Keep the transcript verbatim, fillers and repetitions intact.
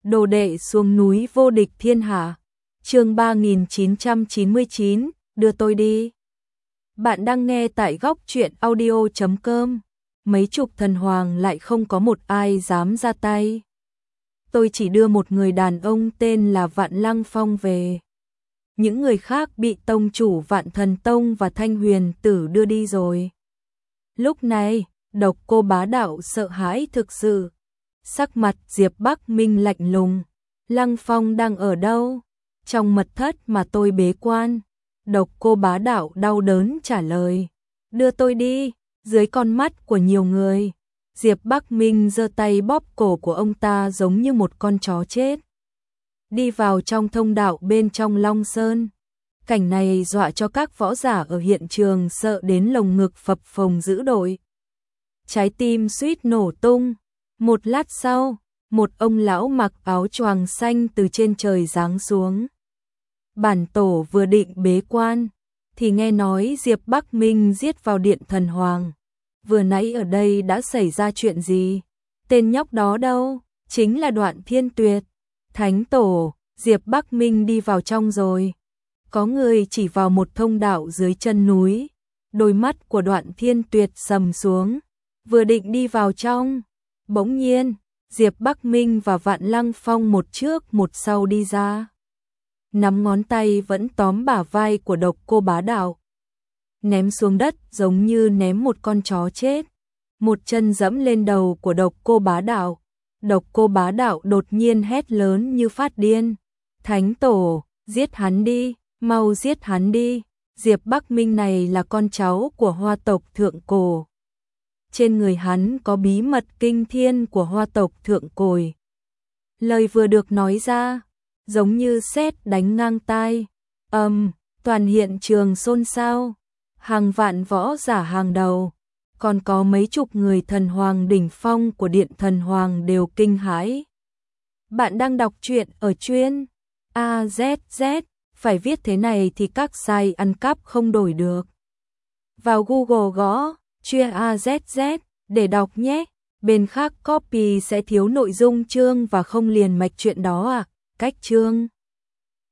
Đồ đệ xuống núi vô địch thiên hạ. Chương ba nghìn chín trăm chín mươi chín, đưa tôi đi. Bạn đang nghe tại góc truyện audio chấm com. Mấy chục thần hoàng lại không có một ai dám ra tay. Tôi chỉ đưa một người đàn ông tên là Vạn Lăng Phong về. Những người khác bị tông chủ Vạn Thần Tông và Thanh Huyền Tử đưa đi rồi. Lúc này, Độc Cô Bá Đạo sợ hãi thực sự. Sắc mặt Diệp Bắc Minh lạnh lùng. Lăng Phong đang ở đâu? Trong mật thất mà tôi bế quan. Độc Cô Bá Đạo đau đớn trả lời. Đưa tôi đi. Dưới con mắt của nhiều người, Diệp Bắc Minh giơ tay bóp cổ của ông ta giống như một con chó chết. Đi vào trong thông đạo bên trong Long Sơn. Cảnh này dọa cho các võ giả ở hiện trường sợ đến lồng ngực phập phồng dữ dội. Trái tim suýt nổ tung. Một lát sau, một ông lão mặc áo choàng xanh từ trên trời giáng xuống. Bản tổ vừa định bế quan, thì nghe nói Diệp Bắc Minh giết vào điện thần hoàng. Vừa nãy ở đây đã xảy ra chuyện gì? Tên nhóc đó đâu? Chính là Đoạn Thiên Tuyệt. Thánh tổ, Diệp Bắc Minh đi vào trong rồi. Có người chỉ vào một thông đạo dưới chân núi. Đôi mắt của Đoạn Thiên Tuyệt sầm xuống. Vừa định đi vào trong, bỗng nhiên, Diệp Bắc Minh và Vạn Lăng Phong một trước một sau đi ra. Nắm ngón tay vẫn tóm bả vai của Độc Cô Bá Đạo. Ném xuống đất giống như ném một con chó chết. Một chân dẫm lên đầu của Độc Cô Bá Đạo. Độc Cô Bá Đạo đột nhiên hét lớn như phát điên. Thánh tổ, giết hắn đi, mau giết hắn đi. Diệp Bắc Minh này là con cháu của Hoa tộc Thượng Cổ. Trên người hắn có bí mật kinh thiên của Hoa tộc Thượng Cổ. Lời vừa được nói ra, giống như sét đánh ngang tai. Ầm, um, toàn hiện trường xôn xao. Hàng vạn võ giả hàng đầu, còn có mấy chục người thần hoàng đỉnh phong của điện thần hoàng đều kinh hãi. Bạn đang đọc truyện ở chuyên a zét zét, phải viết thế này thì các site ăn cắp không đổi được. Vào Google gõ chuyên a zét zét để đọc nhé. Bên khác copy sẽ thiếu nội dung chương và không liền mạch chuyện đó à. Cách chương